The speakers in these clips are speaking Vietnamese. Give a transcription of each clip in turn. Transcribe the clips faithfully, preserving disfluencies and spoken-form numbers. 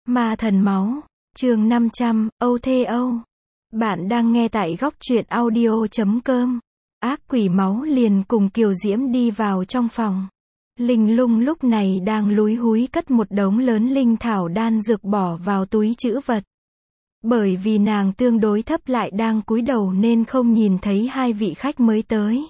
Ma thần máu, chương năm trăm, Âu Thê Âu. Bạn đang nghe tại góc truyện audio chấm com. Ác quỷ máu liền cùng Kiều Diễm đi vào trong phòng. Linh Lung lúc này đang lúi húi cất một đống lớn linh thảo đan dược bỏ vào túi trữ vật. Bởi vì nàng tương đối thấp lại đang cúi đầu nên không nhìn thấy hai vị khách mới tới.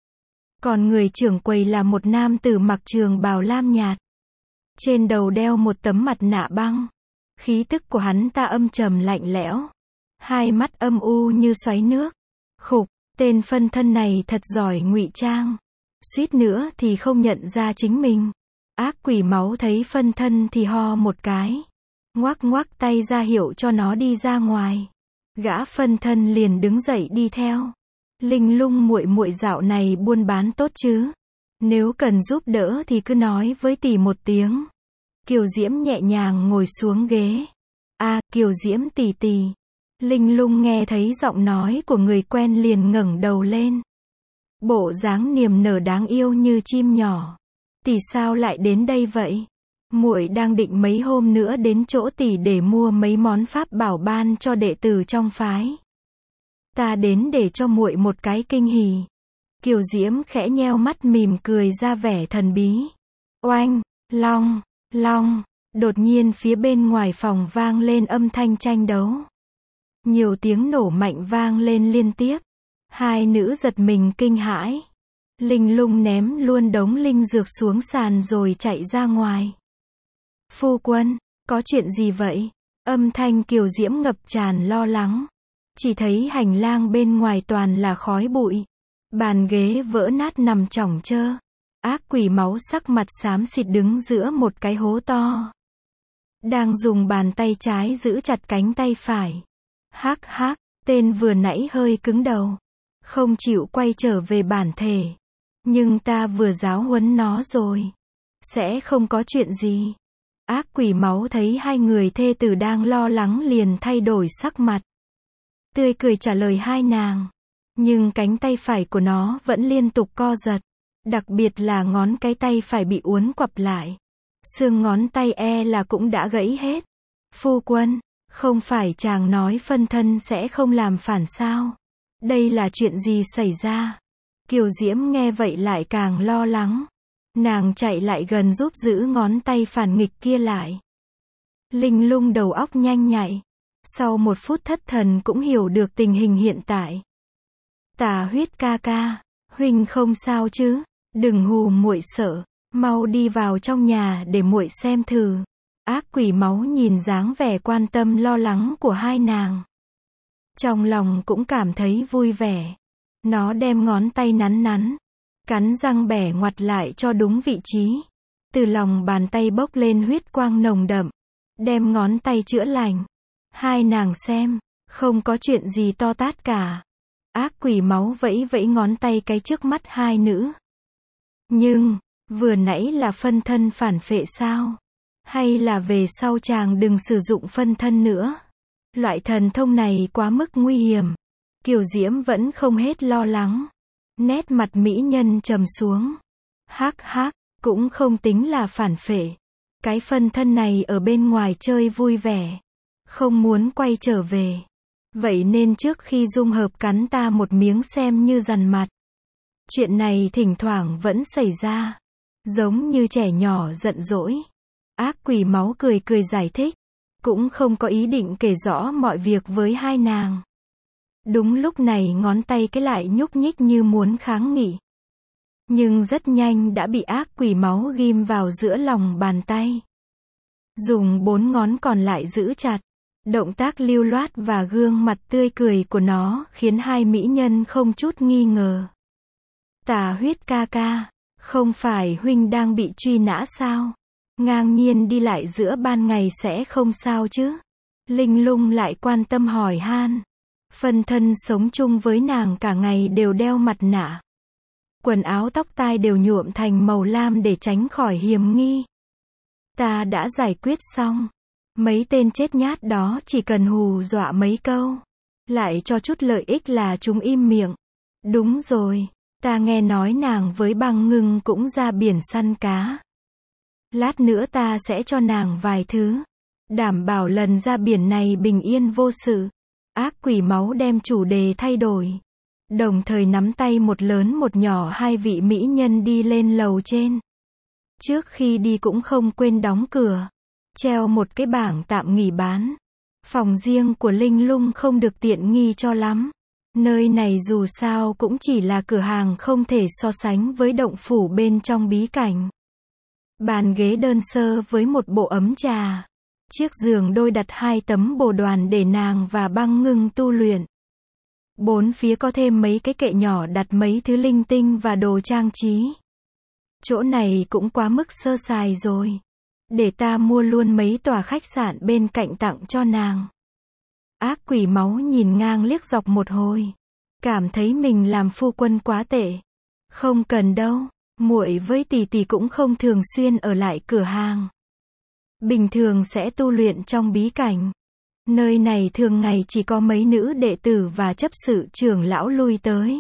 Còn người trưởng quầy là một nam tử mặc trường bào lam nhạt. Trên đầu đeo một tấm mặt nạ băng. Khí tức của hắn ta âm trầm lạnh lẽo. Hai mắt âm u như xoáy nước. Khục, tên phân thân này thật giỏi ngụy trang. Suýt nữa thì không nhận ra chính mình. Ác quỷ máu thấy phân thân thì ho một cái. Ngoác ngoác tay ra hiệu cho nó đi ra ngoài. Gã phân thân liền đứng dậy đi theo. Linh Lung muội muội dạo này buôn bán tốt chứ? Nếu cần giúp đỡ thì cứ nói với tỷ một tiếng. Kiều Diễm nhẹ nhàng ngồi xuống ghế. A, à, Kiều Diễm tỷ tỷ. Linh Lung nghe thấy giọng nói của người quen liền ngẩng đầu lên. Bộ dáng niềm nở đáng yêu như chim nhỏ. Tỷ sao lại đến đây vậy? Muội đang định mấy hôm nữa đến chỗ tỷ để mua mấy món pháp bảo ban cho đệ tử trong phái. Ta đến để cho muội một cái kinh hỉ. Kiều Diễm khẽ nheo mắt mỉm cười ra vẻ thần bí. Oanh, long, long, đột nhiên phía bên ngoài phòng vang lên âm thanh tranh đấu. Nhiều tiếng nổ mạnh vang lên liên tiếp. Hai nữ giật mình kinh hãi. Linh Lung ném luôn đống linh dược xuống sàn rồi chạy ra ngoài. Phu quân, có chuyện gì vậy? Âm thanh Kiều Diễm ngập tràn lo lắng. Chỉ thấy hành lang bên ngoài toàn là khói bụi. Bàn ghế vỡ nát nằm chỏng chơ. Ác quỷ máu sắc mặt xám xịt đứng giữa một cái hố to. Đang dùng bàn tay trái giữ chặt cánh tay phải. Hắc hắc, tên vừa nãy hơi cứng đầu. Không chịu quay trở về bản thể. Nhưng ta vừa giáo huấn nó rồi. Sẽ không có chuyện gì. Ác quỷ máu thấy hai người thê tử đang lo lắng liền thay đổi sắc mặt. Tươi cười trả lời hai nàng. Nhưng cánh tay phải của nó vẫn liên tục co giật. Đặc biệt là ngón cái tay phải bị uốn quặp lại. Xương ngón tay e là cũng đã gãy hết. Phu quân, không phải chàng nói phân thân sẽ không làm phản sao? Đây là chuyện gì xảy ra? Kiều Diễm nghe vậy lại càng lo lắng. Nàng chạy lại gần giúp giữ ngón tay phản nghịch kia lại. Linh Lung đầu óc nhanh nhạy. Sau một phút thất thần cũng hiểu được tình hình hiện tại. Tà Huyết ca ca, huynh không sao chứ? Đừng hù muội sợ, mau đi vào trong nhà để muội xem thử. Ác quỷ máu nhìn dáng vẻ quan tâm lo lắng của hai nàng. Trong lòng cũng cảm thấy vui vẻ. Nó đem ngón tay nắn nắn, cắn răng bẻ ngoặt lại cho đúng vị trí. Từ lòng bàn tay bốc lên huyết quang nồng đậm, đem ngón tay chữa lành. Hai nàng xem, không có chuyện gì to tát cả. Ác quỷ máu vẫy vẫy ngón tay cái trước mắt hai nữ. Nhưng, vừa nãy là phân thân phản phệ sao? Hay là về sau chàng đừng sử dụng phân thân nữa? Loại thần thông này quá mức nguy hiểm. Kiều Diễm vẫn không hết lo lắng. Nét mặt mỹ nhân trầm xuống. Hắc hắc, cũng không tính là phản phệ. Cái phân thân này ở bên ngoài chơi vui vẻ. Không muốn quay trở về. Vậy nên trước khi dung hợp cắn ta một miếng xem như dằn mặt. Chuyện này thỉnh thoảng vẫn xảy ra. Giống như trẻ nhỏ giận dỗi. Ác quỷ máu cười cười giải thích. Cũng không có ý định kể rõ mọi việc với hai nàng. Đúng lúc này ngón tay cái lại nhúc nhích như muốn kháng nghị. Nhưng rất nhanh đã bị ác quỷ máu ghim vào giữa lòng bàn tay. Dùng bốn ngón còn lại giữ chặt. Động tác lưu loát và gương mặt tươi cười của nó khiến hai mỹ nhân không chút nghi ngờ. Tà Huyết ca ca, không phải huynh đang bị truy nã sao? Ngang nhiên đi lại giữa ban ngày sẽ không sao chứ? Linh Lung lại quan tâm hỏi han. Phân thân sống chung với nàng cả ngày đều đeo mặt nạ. Quần áo tóc tai đều nhuộm thành màu lam để tránh khỏi hiểm nghi. Ta đã giải quyết xong. Mấy tên chết nhát đó chỉ cần hù dọa mấy câu. Lại cho chút lợi ích là chúng im miệng. Đúng rồi, ta nghe nói nàng với Băng Ngưng cũng ra biển săn cá. Lát nữa ta sẽ cho nàng vài thứ. Đảm bảo lần ra biển này bình yên vô sự. Ác quỷ máu đem chủ đề thay đổi. Đồng thời nắm tay một lớn một nhỏ hai vị mỹ nhân đi lên lầu trên. Trước khi đi cũng không quên đóng cửa. Treo một cái bảng tạm nghỉ bán. Phòng riêng của Linh Lung không được tiện nghi cho lắm. Nơi này dù sao cũng chỉ là cửa hàng không thể so sánh với động phủ bên trong bí cảnh. Bàn ghế đơn sơ với một bộ ấm trà. Chiếc giường đôi đặt hai tấm bồ đoàn để nàng và Băng Ngưng tu luyện. Bốn phía có thêm mấy cái kệ nhỏ đặt mấy thứ linh tinh và đồ trang trí. Chỗ này cũng quá mức sơ sài rồi. Để ta mua luôn mấy tòa khách sạn bên cạnh tặng cho nàng. Ác quỷ máu nhìn ngang liếc dọc một hồi. Cảm thấy mình làm phu quân quá tệ. Không cần đâu, muội với tỷ tỷ cũng không thường xuyên ở lại cửa hàng. Bình thường sẽ tu luyện trong bí cảnh. Nơi này thường ngày chỉ có mấy nữ đệ tử và chấp sự trưởng lão lui tới.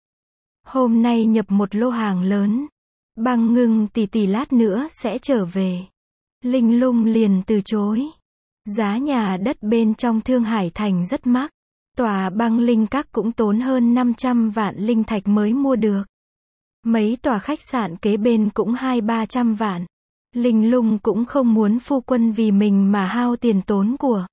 Hôm nay nhập một lô hàng lớn. Băng Ngưng tỷ tỷ lát nữa sẽ trở về. Linh Lung liền từ chối. Giá nhà đất bên trong Thương Hải Thành rất mắc. Tòa Băng Linh Các cũng tốn hơn năm trăm vạn linh thạch mới mua được. Mấy tòa khách sạn kế bên cũng hai ba trăm vạn. Linh Lung cũng không muốn phu quân vì mình mà hao tiền tốn của.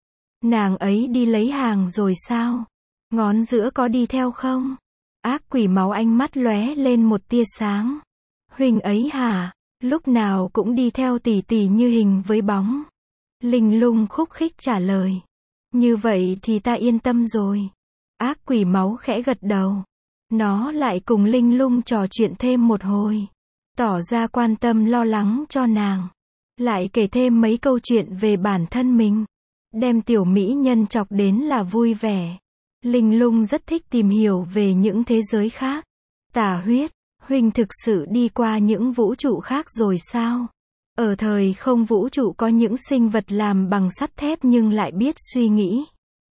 Nàng ấy đi lấy hàng rồi sao? Ngón giữa có đi theo không? Ác quỷ máu ánh mắt lóe lên một tia sáng. Huynh ấy hả? Lúc nào cũng đi theo tỷ tỷ như hình với bóng. Linh Lung khúc khích trả lời. Như vậy thì ta yên tâm rồi. Ác quỷ máu khẽ gật đầu. Nó lại cùng Linh Lung trò chuyện thêm một hồi. Tỏ ra quan tâm lo lắng cho nàng. Lại kể thêm mấy câu chuyện về bản thân mình. Đem tiểu mỹ nhân chọc đến là vui vẻ. Linh Lung rất thích tìm hiểu về những thế giới khác. Tà huyết, huynh thực sự đi qua những vũ trụ khác rồi sao? Ở thời không vũ trụ có những sinh vật làm bằng sắt thép nhưng lại biết suy nghĩ.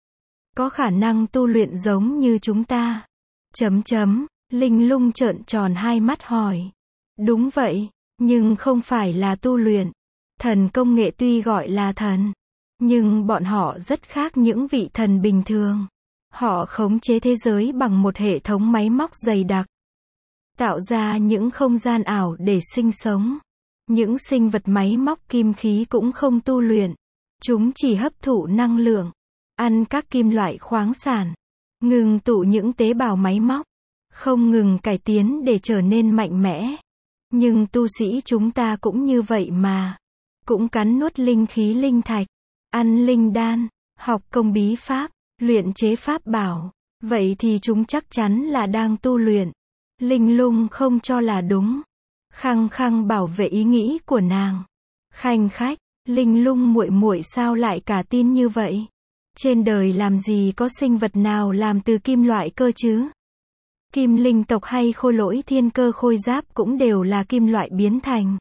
Có khả năng tu luyện giống như chúng ta. Chấm chấm, Linh Lung trợn tròn hai mắt hỏi. Đúng vậy, nhưng không phải là tu luyện. Thần công nghệ tuy gọi là thần, nhưng bọn họ rất khác những vị thần bình thường. Họ khống chế thế giới bằng một hệ thống máy móc dày đặc. Tạo ra những không gian ảo để sinh sống. Những sinh vật máy móc kim khí cũng không tu luyện. Chúng chỉ hấp thụ năng lượng, ăn các kim loại khoáng sản, ngừng tụ những tế bào máy móc, không ngừng cải tiến để trở nên mạnh mẽ. Nhưng tu sĩ chúng ta cũng như vậy mà. Cũng cắn nuốt linh khí linh thạch, ăn linh đan, học công bí pháp, luyện chế pháp bảo. Vậy thì chúng chắc chắn là đang tu luyện. Linh Lung không cho là đúng. Khăng khăng bảo vệ ý nghĩ của nàng. Khanh khách, Linh Lung muội muội sao lại cả tin như vậy? Trên đời làm gì có sinh vật nào làm từ kim loại cơ chứ? Kim linh tộc hay khôi lỗi thiên cơ khôi giáp cũng đều là kim loại biến thành.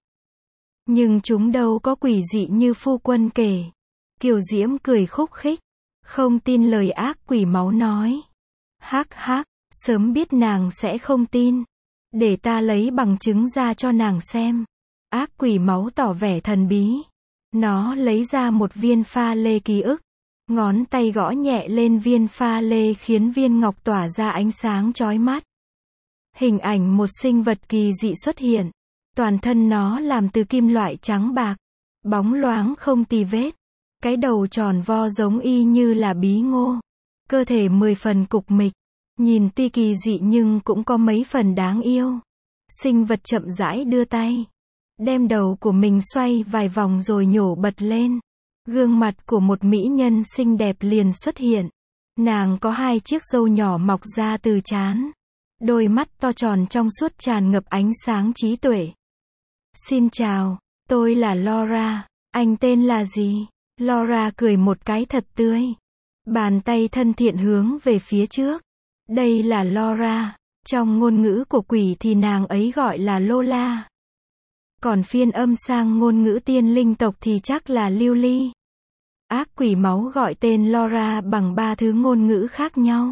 Nhưng chúng đâu có quỷ dị như phu quân kể. Kiều Diễm cười khúc khích. Không tin lời ác quỷ máu nói. Hắc hắc, sớm biết nàng sẽ không tin. Để ta lấy bằng chứng ra cho nàng xem. Ác quỷ máu tỏ vẻ thần bí. Nó lấy ra một viên pha lê ký ức. Ngón tay gõ nhẹ lên viên pha lê khiến viên ngọc tỏa ra ánh sáng chói mắt. Hình ảnh một sinh vật kỳ dị xuất hiện. Toàn thân nó làm từ kim loại trắng bạc. Bóng loáng không tì vết. Cái đầu tròn vo giống y như là bí ngô. Cơ thể mười phần cục mịch. Nhìn tuy kỳ dị nhưng cũng có mấy phần đáng yêu. Sinh vật chậm rãi đưa tay. Đem đầu của mình xoay vài vòng rồi nhổ bật lên. Gương mặt của một mỹ nhân xinh đẹp liền xuất hiện. Nàng có hai chiếc râu nhỏ mọc ra từ trán. Đôi mắt to tròn trong suốt tràn ngập ánh sáng trí tuệ. Xin chào, tôi là Laura, anh tên là gì? Laura cười một cái thật tươi. Bàn tay thân thiện hướng về phía trước. Đây là Laura, trong ngôn ngữ của quỷ thì nàng ấy gọi là Lola. Còn phiên âm sang ngôn ngữ tiên linh tộc thì chắc là Lily. Ác quỷ máu gọi tên Laura bằng ba thứ ngôn ngữ khác nhau.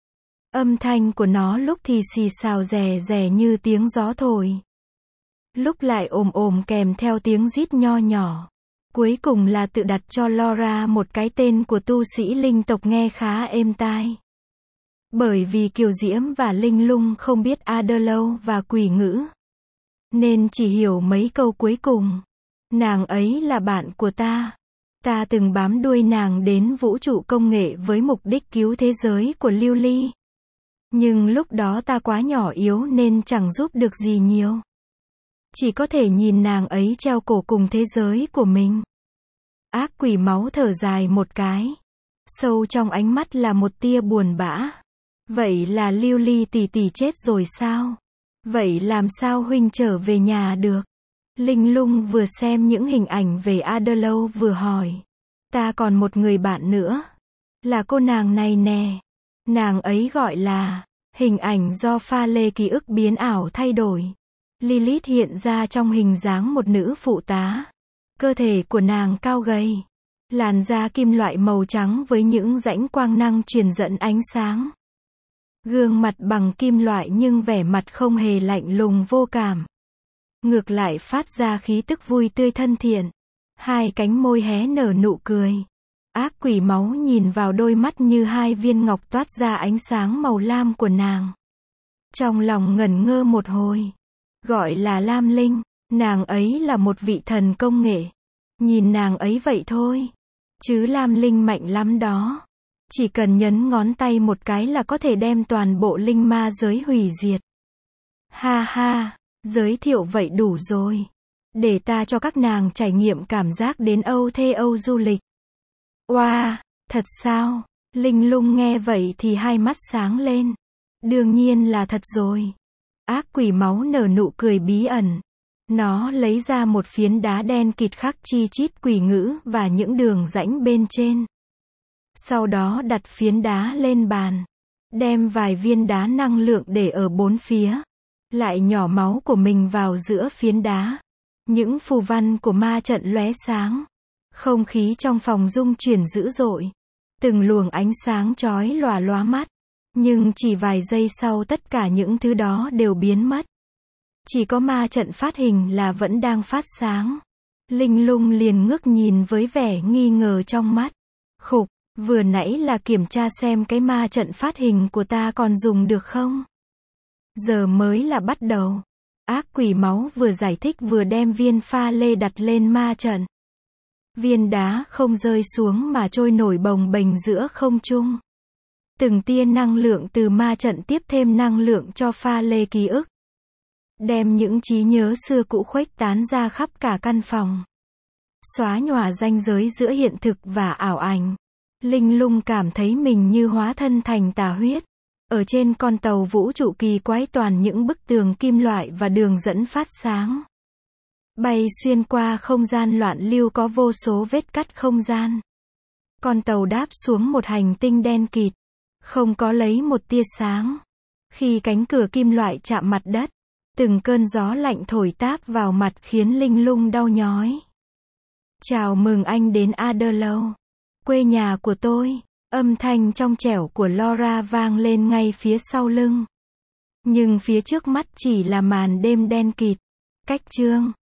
Âm thanh của nó lúc thì xì xào rè rè như tiếng gió thổi. Lúc lại ồm ồm kèm theo tiếng rít nho nhỏ. Cuối cùng là tự đặt cho Laura một cái tên của tu sĩ linh tộc nghe khá êm tai. Bởi vì Kiều Diễm và Linh Lung không biết Adderlow và quỷ ngữ, nên chỉ hiểu mấy câu cuối cùng. Nàng ấy là bạn của ta. Ta từng bám đuôi nàng đến vũ trụ công nghệ với mục đích cứu thế giới của Lưu Ly. Nhưng lúc đó ta quá nhỏ yếu nên chẳng giúp được gì nhiều. Chỉ có thể nhìn nàng ấy treo cổ cùng thế giới của mình. Ác quỷ máu thở dài một cái. Sâu trong ánh mắt là một tia buồn bã. Vậy là Lưu Ly tỷ tỷ chết rồi sao? Vậy làm sao huynh trở về nhà được? Linh Lung vừa xem những hình ảnh về Adderlow vừa hỏi. Ta còn một người bạn nữa. Là cô nàng này nè. Nàng ấy gọi là, hình ảnh do pha lê ký ức biến ảo thay đổi. Lilith hiện ra trong hình dáng một nữ phụ tá. Cơ thể của nàng cao gầy. Làn da kim loại màu trắng với những rãnh quang năng truyền dẫn ánh sáng. Gương mặt bằng kim loại nhưng vẻ mặt không hề lạnh lùng vô cảm. Ngược lại phát ra khí tức vui tươi thân thiện. Hai cánh môi hé nở nụ cười. Ác quỷ máu nhìn vào đôi mắt như hai viên ngọc toát ra ánh sáng màu lam của nàng. Trong lòng ngẩn ngơ một hồi. Gọi là Lam Linh, nàng ấy là một vị thần công nghệ. Nhìn nàng ấy vậy thôi. Chứ Lam Linh mạnh lắm đó. Chỉ cần nhấn ngón tay một cái là có thể đem toàn bộ linh ma giới hủy diệt. Ha ha, giới thiệu vậy đủ rồi. Để ta cho các nàng trải nghiệm cảm giác đến Âu Thê Âu du lịch. Oa, wow, thật sao? Linh Lung nghe vậy thì hai mắt sáng lên. Đương nhiên là thật rồi. Ác quỷ máu nở nụ cười bí ẩn. Nó lấy ra một phiến đá đen kịt khắc chi chít quỷ ngữ và những đường rãnh bên trên. Sau đó đặt phiến đá lên bàn. Đem vài viên đá năng lượng để ở bốn phía. Lại nhỏ máu của mình vào giữa phiến đá. Những phù văn của ma trận lóe sáng. Không khí trong phòng rung chuyển dữ dội. Từng luồng ánh sáng chói lòa lóa mắt. Nhưng chỉ vài giây sau tất cả những thứ đó đều biến mất. Chỉ có ma trận phát hình là vẫn đang phát sáng. Linh Lung liền ngước nhìn với vẻ nghi ngờ trong mắt. Khục, vừa nãy là kiểm tra xem cái ma trận phát hình của ta còn dùng được không? Giờ mới là bắt đầu. Ác quỷ máu vừa giải thích vừa đem viên pha lê đặt lên ma trận. Viên đá không rơi xuống mà trôi nổi bồng bềnh giữa không trung. Từng tia năng lượng từ ma trận tiếp thêm năng lượng cho pha lê ký ức. Đem những trí nhớ xưa cũ khuếch tán ra khắp cả căn phòng. Xóa nhòa ranh giới giữa hiện thực và ảo ảnh. Linh Lung cảm thấy mình như hóa thân thành tà huyết. Ở trên con tàu vũ trụ kỳ quái toàn những bức tường kim loại và đường dẫn phát sáng. Bay xuyên qua không gian loạn lưu có vô số vết cắt không gian. Con tàu đáp xuống một hành tinh đen kịt. Không có lấy một tia sáng. Khi cánh cửa kim loại chạm mặt đất, từng cơn gió lạnh thổi táp vào mặt khiến Linh Lung đau nhói. Chào mừng anh đến Adderlow, quê nhà của tôi. Âm thanh trong trẻo của Laura vang lên ngay phía sau lưng. Nhưng phía trước mắt chỉ là màn đêm đen kịt. Cách chương